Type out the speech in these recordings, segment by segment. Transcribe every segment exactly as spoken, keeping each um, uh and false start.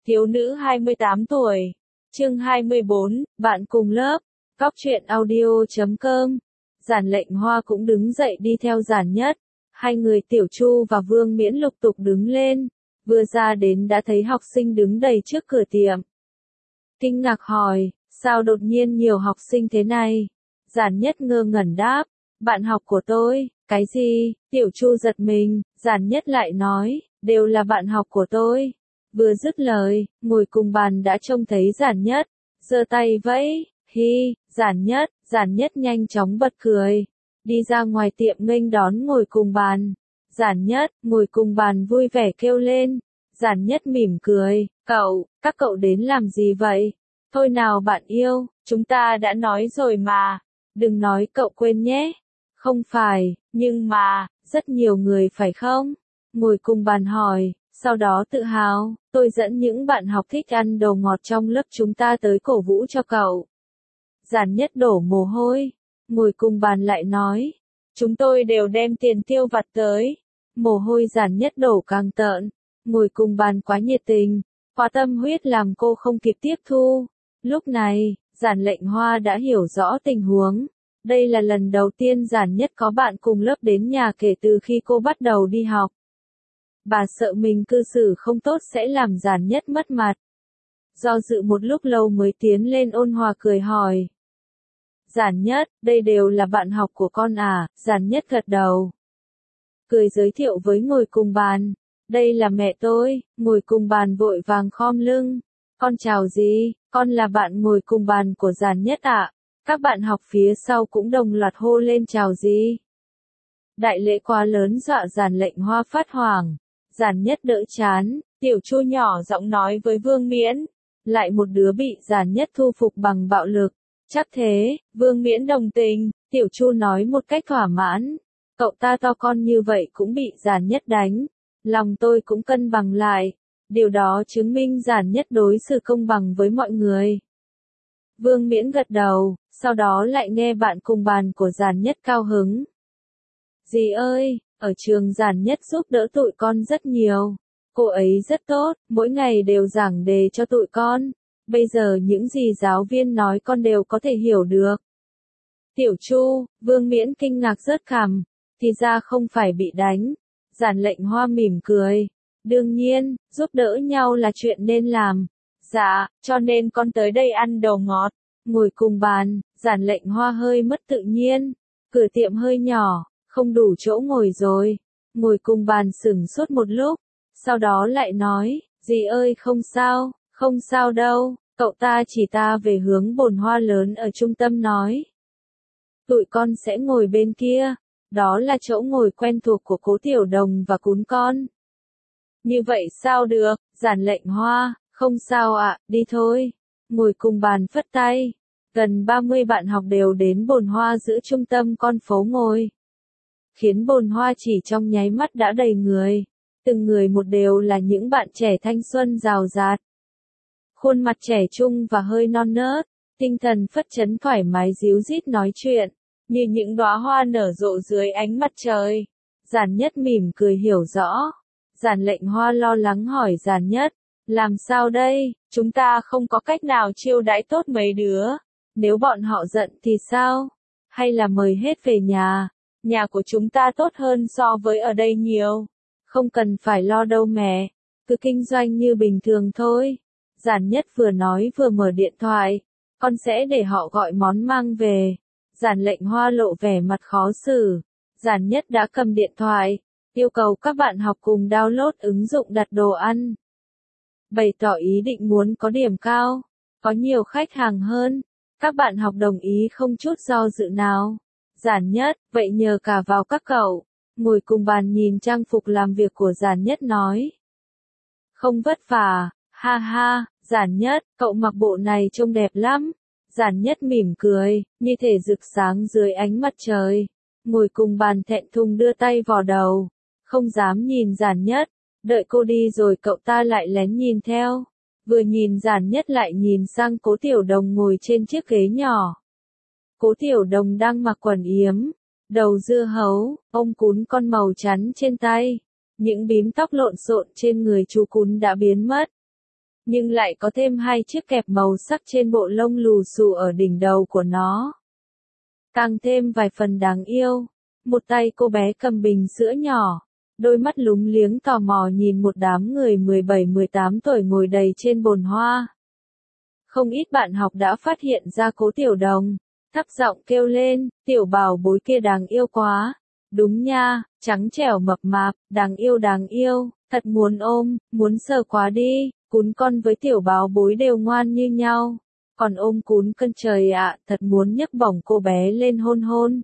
Thiếu nữ hai mươi tám tuổi. Chương hai mươi bốn, bạn cùng lớp. Góc truyện audio chấm com. Giản Lệnh Hoa cũng đứng dậy đi theo Giản Nhất. Hai người Tiểu Chu và Vương Miễn lục tục đứng lên. Vừa ra đến đã thấy học sinh đứng đầy trước cửa tiệm. Kinh ngạc hỏi, sao đột nhiên nhiều học sinh thế này? Giản Nhất ngơ ngẩn đáp, bạn học của tôi. Cái gì? Tiểu Chu giật mình, Giản Nhất lại nói, đều là bạn học của tôi. Vừa dứt lời, ngồi cùng bàn đã trông thấy Giản Nhất, giơ tay vẫy, hi, Giản Nhất, Giản Nhất nhanh chóng bật cười, đi ra ngoài tiệm nghênh đón ngồi cùng bàn. Giản Nhất, ngồi cùng bàn vui vẻ kêu lên. Giản Nhất mỉm cười, cậu, các cậu đến làm gì vậy? Thôi nào bạn yêu, chúng ta đã nói rồi mà, đừng nói cậu quên nhé. Không phải, nhưng mà, rất nhiều người phải không? Ngồi cùng bàn hỏi, sau đó tự hào, tôi dẫn những bạn học thích ăn đồ ngọt trong lớp chúng ta tới cổ vũ cho cậu. Giản Nhất đổ mồ hôi, ngồi cùng bàn lại nói, chúng tôi đều đem tiền tiêu vặt tới. Mồ hôi Giản Nhất đổ càng tợn, ngồi cùng bàn quá nhiệt tình, quá tâm huyết làm cô không kịp tiếp thu. Lúc này, Giản Lệnh Hoa đã hiểu rõ tình huống. Đây là lần đầu tiên Giản Nhất có bạn cùng lớp đến nhà kể từ khi cô bắt đầu đi học. Bà sợ mình cư xử không tốt sẽ làm Giản Nhất mất mặt. Do dự một lúc lâu mới tiến lên ôn hòa cười hỏi. Giản Nhất, đây đều là bạn học của con à? Giản Nhất gật đầu. Cười giới thiệu với ngồi cùng bàn. Đây là mẹ tôi. Ngồi cùng bàn vội vàng khom lưng. Con chào gì? Con là bạn ngồi cùng bàn của Giản Nhất ạ. À? Các bạn học phía sau cũng đồng loạt hô lên chào gì. Đại lễ quá lớn dọa Giản Lệnh Hoa phát hoảng. Giản Nhất đỡ chán, Tiểu Chu nhỏ giọng nói với Vương Miễn. Lại một đứa bị Giản Nhất thu phục bằng bạo lực. Chắc thế, Vương Miễn đồng tình, Tiểu Chu nói một cách thỏa mãn. Cậu ta to con như vậy cũng bị Giản Nhất đánh. Lòng tôi cũng cân bằng lại. Điều đó chứng minh Giản Nhất đối xử công bằng với mọi người. Vương Miễn gật đầu, sau đó lại nghe bạn cùng bàn của Giản Nhất cao hứng. Dì ơi, ở trường Giản Nhất giúp đỡ tụi con rất nhiều. Cô ấy rất tốt, mỗi ngày đều giảng đề cho tụi con. Bây giờ những gì giáo viên nói con đều có thể hiểu được. Tiểu Chu, Vương Miễn kinh ngạc rớt cằm, thì ra không phải bị đánh. Giản Lệnh Hoa mỉm cười. Đương nhiên, giúp đỡ nhau là chuyện nên làm. Dạ, cho nên con tới đây ăn đồ ngọt. Ngồi cùng bàn, Giản Lệnh Hoa hơi mất tự nhiên. Cửa tiệm hơi nhỏ, không đủ chỗ ngồi rồi. Ngồi cùng bàn sửng sốt một lúc. Sau đó lại nói, dì ơi không sao, không sao đâu. Cậu ta chỉ ta về hướng bồn hoa lớn ở trung tâm nói. Tụi con sẽ ngồi bên kia. Đó là chỗ ngồi quen thuộc của Cố Tiểu Đồng và Cún con. Như vậy sao được, Giản Lệnh Hoa, không sao ạ, à, đi thôi. Ngồi cùng bàn phất tay. Gần ba mươi bạn học đều đến bồn hoa giữa trung tâm con phố ngồi. Khiến bồn hoa chỉ trong nháy mắt đã đầy người. Từng người một đều là những bạn trẻ thanh xuân rào rạt. Khuôn mặt trẻ trung và hơi non nớt. Tinh thần phất chấn thoải mái díu dít nói chuyện. Như những đóa hoa nở rộ dưới ánh mặt trời. Giản Nhất mỉm cười hiểu rõ. Giản Lệnh Hoa lo lắng hỏi Giản Nhất. Làm sao đây, chúng ta không có cách nào chiêu đãi tốt mấy đứa. Nếu bọn họ giận thì sao? Hay là mời hết về nhà? Nhà của chúng ta tốt hơn so với ở đây nhiều. Không cần phải lo đâu mẹ. Cứ kinh doanh như bình thường thôi. Giản Nhất vừa nói vừa mở điện thoại. Con sẽ để họ gọi món mang về. Giản Lệnh Hoa lộ vẻ mặt khó xử. Giản Nhất đã cầm điện thoại. Yêu cầu các bạn học cùng download ứng dụng đặt đồ ăn. Bày tỏ ý định muốn có điểm cao. Có nhiều khách hàng hơn. Các bạn học đồng ý không chút do dự nào. Giản Nhất, vậy nhờ cả vào các cậu. Ngồi cùng bàn nhìn trang phục làm việc của Giản Nhất nói. Không vất vả, ha ha, Giản Nhất, cậu mặc bộ này trông đẹp lắm. Giản Nhất mỉm cười, như thể rực sáng dưới ánh mặt trời. Ngồi cùng bàn thẹn thùng đưa tay vào đầu. Không dám nhìn Giản Nhất. Đợi cô đi rồi cậu ta lại lén nhìn theo. Vừa nhìn Giản Nhất lại nhìn sang Cố Tiểu Đồng ngồi trên chiếc ghế nhỏ. Cố Tiểu Đồng đang mặc quần yếm, đầu dưa hấu, ôm Cún con màu trắng trên tay. Những bím tóc lộn xộn trên người chú Cún đã biến mất. nhưng lại có thêm hai chiếc kẹp màu sắc trên bộ lông lù xù ở đỉnh đầu của nó. Càng thêm vài phần đáng yêu. Một tay cô bé cầm bình sữa nhỏ, đôi mắt lúng liếng tò mò nhìn một đám người mười bảy mười tám tuổi ngồi đầy trên bồn hoa. Không ít bạn học đã phát hiện ra Cố Tiểu Đồng, thấp giọng kêu lên, tiểu bảo bối kia đáng yêu quá. Đúng nha, trắng trẻo mập mạp, đáng yêu đáng yêu, thật muốn ôm, muốn sờ quá đi, cún con với tiểu bảo bối đều ngoan như nhau. Còn ôm cún cân trời ạ, thật muốn nhấc bổng cô bé lên hôn hôn.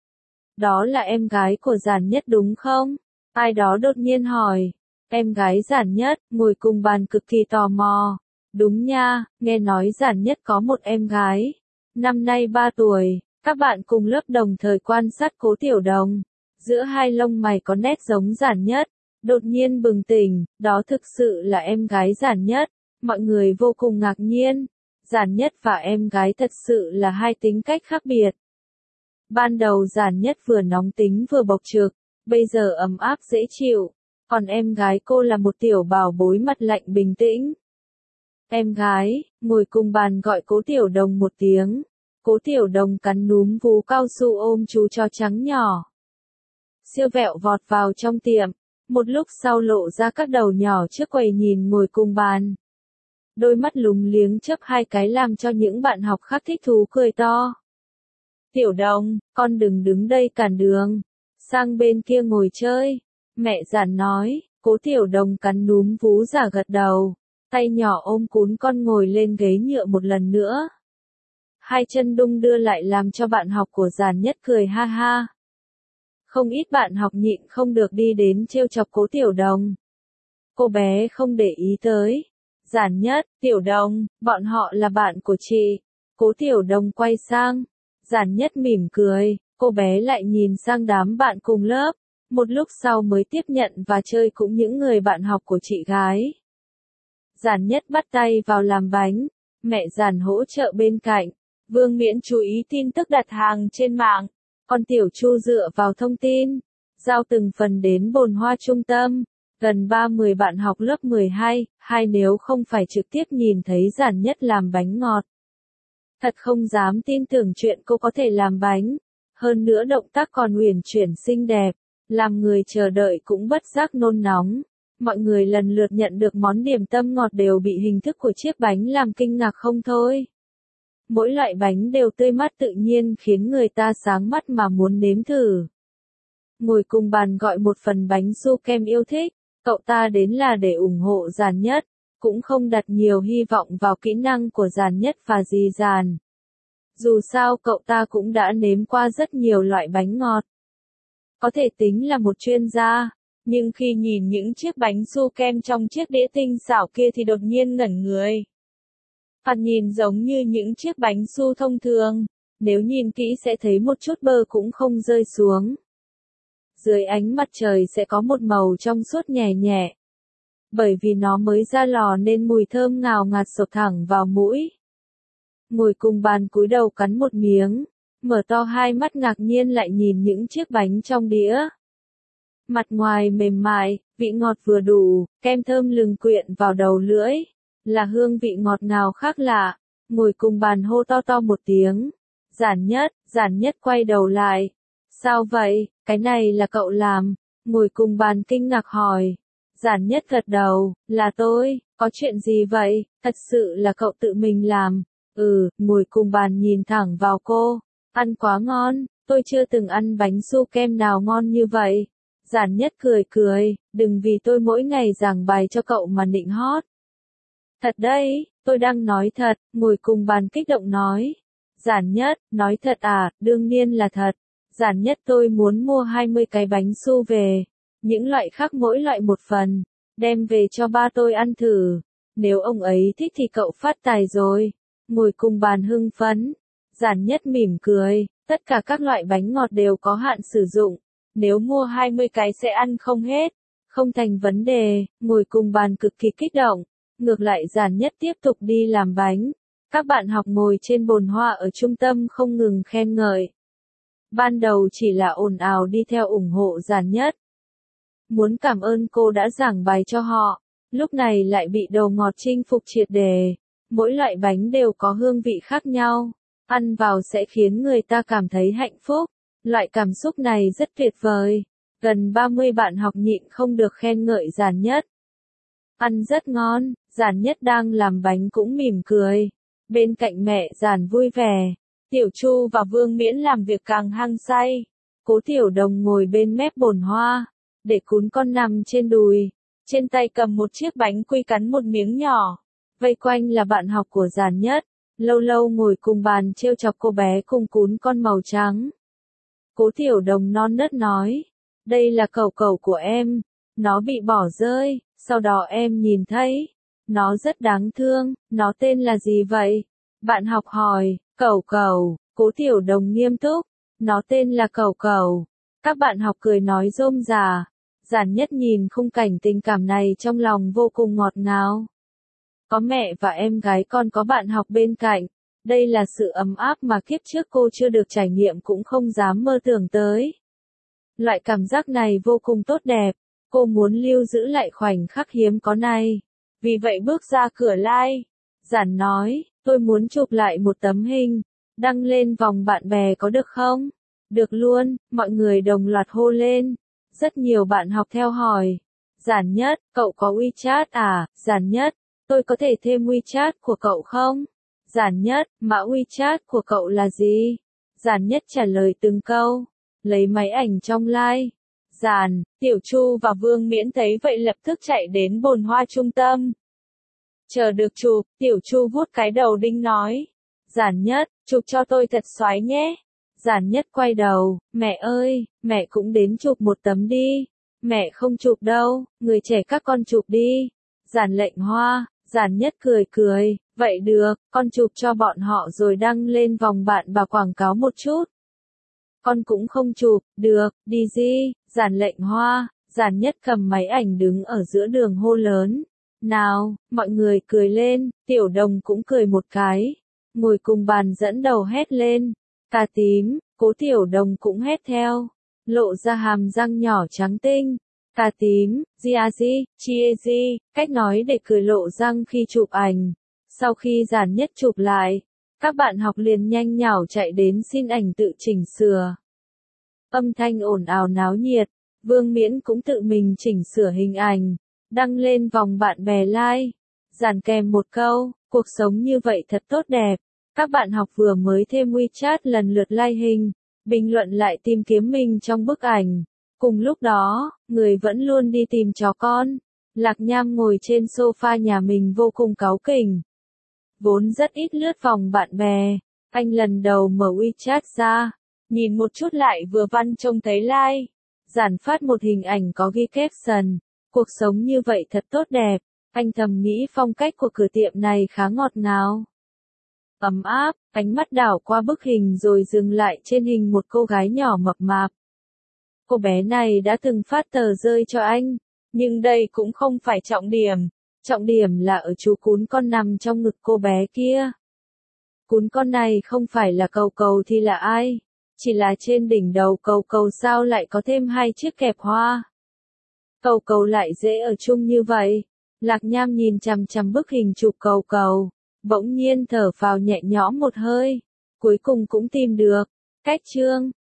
Đó là em gái của Giản Nhất đúng không? Ai đó đột nhiên hỏi. Em gái Giản Nhất, ngồi cùng bàn cực kỳ tò mò. Đúng nha, nghe nói Giản Nhất có một em gái. Năm nay ba tuổi, các bạn cùng lớp đồng thời quan sát Cố Tiểu Đồng. Giữa hai lông mày có nét giống Giản Nhất. Đột nhiên bừng tỉnh, đó thực sự là em gái Giản Nhất. Mọi người vô cùng ngạc nhiên. Giản Nhất và em gái thật sự là hai tính cách khác biệt. Ban đầu Giản Nhất vừa nóng tính vừa bộc trực, bây giờ ấm áp dễ chịu, còn em gái cô là một tiểu bảo bối mặt lạnh bình tĩnh. Em gái, ngồi cùng bàn gọi Cố Tiểu Đồng một tiếng. Cố Tiểu Đồng cắn núm vú cao su ôm chú chó trắng nhỏ. Siêu vẹo vọt vào trong tiệm, một lúc sau lộ ra các đầu nhỏ trước quầy nhìn ngồi cùng bàn. Đôi mắt lúng liếng chớp hai cái làm cho những bạn học khác thích thú cười to. Tiểu Đồng, con đừng đứng đây cản đường, sang bên kia ngồi chơi. Mẹ Giản nói. Cố Tiểu Đồng cắn núm vú giả gật đầu, tay nhỏ ôm cún con ngồi lên ghế nhựa một lần nữa. Hai chân đung đưa lại làm cho bạn học của Giản Nhất cười ha ha. Không ít bạn học nhịn không được đi đến trêu chọc Cố Tiểu Đồng. Cô bé không để ý tới. Giản Nhất, Tiểu Đồng, bọn họ là bạn của chị. Cố Tiểu Đồng quay sang. Giản Nhất mỉm cười, cô bé lại nhìn sang đám bạn cùng lớp, một lúc sau mới tiếp nhận và chơi cũng những người bạn học của chị gái. Giản Nhất bắt tay vào làm bánh, mẹ Giản hỗ trợ bên cạnh, Vương Miễn chú ý tin tức đặt hàng trên mạng, còn Tiểu Chu dựa vào thông tin, giao từng phần đến bồn hoa trung tâm. Gần ba mươi bạn học lớp mười hai, hai nếu không phải trực tiếp nhìn thấy Giản Nhất làm bánh ngọt. Thật không dám tin tưởng chuyện cô có thể làm bánh. Hơn nữa động tác còn uyển chuyển xinh đẹp, làm người chờ đợi cũng bất giác nôn nóng. Mọi người lần lượt nhận được món điểm tâm ngọt đều bị hình thức của chiếc bánh làm kinh ngạc không thôi. Mỗi loại bánh đều tươi mát tự nhiên khiến người ta sáng mắt mà muốn nếm thử. Ngồi cùng bàn gọi một phần bánh su kem yêu thích, cậu ta đến là để ủng hộ Giản Nhất, cũng không đặt nhiều hy vọng vào kỹ năng của Giản Nhất và dì Giản. Dù sao cậu ta cũng đã nếm qua rất nhiều loại bánh ngọt. Có thể tính là một chuyên gia, nhưng khi nhìn những chiếc bánh su kem trong chiếc đĩa tinh xảo kia thì đột nhiên ngẩn người. Thoạt nhìn giống như những chiếc bánh su thông thường, nếu nhìn kỹ sẽ thấy một chút bơ cũng không rơi xuống. Dưới ánh mặt trời sẽ có một màu trong suốt nhẹ nhẹ. Bởi vì nó mới ra lò nên mùi thơm ngào ngạt sộc thẳng vào mũi. Ngồi cùng bàn cúi đầu cắn một miếng, mở to hai mắt ngạc nhiên lại nhìn những chiếc bánh trong đĩa. Mặt ngoài mềm mại, vị ngọt vừa đủ, kem thơm lừng quyện vào đầu lưỡi, là hương vị ngọt ngào khác lạ. Ngồi cùng bàn hô to to một tiếng. Giản Nhất, Giản Nhất quay đầu lại. Sao vậy, cái này là cậu làm? Ngồi cùng bàn kinh ngạc hỏi. Giản Nhất gật đầu, là tôi, có chuyện gì vậy, thật sự là cậu tự mình làm. Ừ, ngồi cùng bàn nhìn thẳng vào cô. Ăn quá ngon, tôi chưa từng ăn bánh su kem nào ngon như vậy. Giản Nhất cười cười, đừng vì tôi mỗi ngày giảng bài cho cậu mà nịnh hót. Thật đấy, tôi đang nói thật, ngồi cùng bàn kích động nói. Giản Nhất, nói thật à, đương nhiên là thật. Giản Nhất tôi muốn mua hai mươi cái bánh su về. Những loại khác mỗi loại một phần. Đem về cho ba tôi ăn thử. Nếu ông ấy thích thì cậu phát tài rồi. Ngồi cùng bàn hưng phấn. Giản Nhất mỉm cười. Tất cả các loại bánh ngọt đều có hạn sử dụng. Nếu mua hai mươi cái sẽ ăn không hết. Không thành vấn đề. Ngồi cùng bàn cực kỳ kích động. Ngược lại Giản Nhất tiếp tục đi làm bánh. Các bạn học ngồi trên bồn hoa ở trung tâm không ngừng khen ngợi. Ban đầu chỉ là ồn ào đi theo ủng hộ Giản Nhất. Muốn cảm ơn cô đã giảng bài cho họ. lúc này lại bị đồ ngọt chinh phục triệt để. Mỗi loại bánh đều có hương vị khác nhau, ăn vào sẽ khiến người ta cảm thấy hạnh phúc. Loại cảm xúc này rất tuyệt vời. Gần ba mươi bạn học nhịn không được khen ngợi Giản Nhất. Ăn rất ngon, Giản Nhất đang làm bánh cũng mỉm cười. Bên cạnh mẹ Giản vui vẻ, Tiểu Chu và Vương Miễn làm việc càng hăng say. Cố Tiểu Đồng ngồi bên mép bồn hoa, để cún con nằm trên đùi, trên tay cầm một chiếc bánh quy cắn một miếng nhỏ. Vây quanh là bạn học của Giản Nhất, lâu lâu ngồi cùng bàn trêu chọc cô bé cùng cún con màu trắng. Cố Tiểu Đồng non nớt nói, đây là cẩu cẩu của em, nó bị bỏ rơi, sau đó em nhìn thấy, nó rất đáng thương, nó tên là gì vậy? Bạn học hỏi, cẩu cẩu, Cố Tiểu Đồng nghiêm túc, nó tên là cẩu cẩu. Các bạn học cười nói rôm rả. Giản Nhất nhìn khung cảnh tình cảm này trong lòng vô cùng ngọt ngào. Có mẹ và em gái còn có bạn học bên cạnh, đây là sự ấm áp mà kiếp trước cô chưa được trải nghiệm cũng không dám mơ tưởng tới. Loại cảm giác này vô cùng tốt đẹp, cô muốn lưu giữ lại khoảnh khắc hiếm có này. Vì vậy bước ra cửa like, Giản nói, tôi muốn chụp lại một tấm hình, đăng lên vòng bạn bè có được không? Được luôn, mọi người đồng loạt hô lên. Rất nhiều bạn học theo hỏi. Giản Nhất, cậu có WeChat à? Giản Nhất, tôi có thể thêm WeChat của cậu không? Giản Nhất, mã WeChat của cậu là gì? Giản Nhất trả lời từng câu, lấy máy ảnh trong like. Giản, Tiểu Chu và Vương Miễn thấy vậy lập tức chạy đến bồn hoa trung tâm. Chờ được chụp, Tiểu Chu vuốt cái đầu đinh nói. Giản Nhất, chụp cho tôi thật xoái nhé. Giản Nhất quay đầu, mẹ ơi, mẹ cũng đến chụp một tấm đi. Mẹ không chụp đâu, người trẻ các con chụp đi. Giản Lệnh Hoa, Giản Nhất cười cười, vậy được, con chụp cho bọn họ rồi đăng lên vòng bạn và quảng cáo một chút. Con cũng không chụp, được, đi gì, Giản Lệnh Hoa, Giản Nhất cầm máy ảnh đứng ở giữa đường hô lớn. Nào, mọi người cười lên, Tiểu Đồng cũng cười một cái. Ngồi cùng bàn dẫn đầu hét lên. Cà tím, Cố Tiểu Đồng cũng hét theo. Lộ ra hàm răng nhỏ trắng tinh. Cà tím, Giazi, Chiezi, cách nói để cười lộ răng khi chụp ảnh. Sau khi Giản Nhất chụp lại, các bạn học liền nhanh nhảu chạy đến xin ảnh tự chỉnh sửa. Âm thanh ồn ào náo nhiệt, Vương Miễn cũng tự mình chỉnh sửa hình ảnh, đăng lên vòng bạn bè like. Giản kèm một câu, cuộc sống như vậy thật tốt đẹp. Các bạn học vừa mới thêm WeChat lần lượt like hình, bình luận lại tìm kiếm mình trong bức ảnh. Cùng lúc đó, người vẫn luôn đi tìm chó con. Lạc Nham ngồi trên sofa nhà mình vô cùng cáu kỉnh. Vốn rất ít lướt vòng bạn bè, anh lần đầu mở WeChat ra, nhìn một chút lại vừa văn trông thấy like. Giản phát một hình ảnh có ghi caption, cuộc sống như vậy thật tốt đẹp. Anh thầm nghĩ phong cách của cửa tiệm này khá ngọt ngào, ấm áp, ánh mắt đảo qua bức hình rồi dừng lại trên hình một cô gái nhỏ mập mạp. Cô bé này đã từng phát tờ rơi cho anh, nhưng đây cũng không phải trọng điểm. Trọng điểm là ở chú cún con nằm trong ngực cô bé kia. Cún con này không phải là Cẩu Cẩu thì là ai? Chỉ là trên đỉnh đầu Cẩu Cẩu sao lại có thêm hai chiếc kẹp hoa? Cẩu Cẩu lại dễ ở chung như vậy. Lạc Nham nhìn chằm chằm bức hình chụp Cẩu Cẩu, bỗng nhiên thở phào nhẹ nhõm một hơi, cuối cùng cũng tìm được cách chương.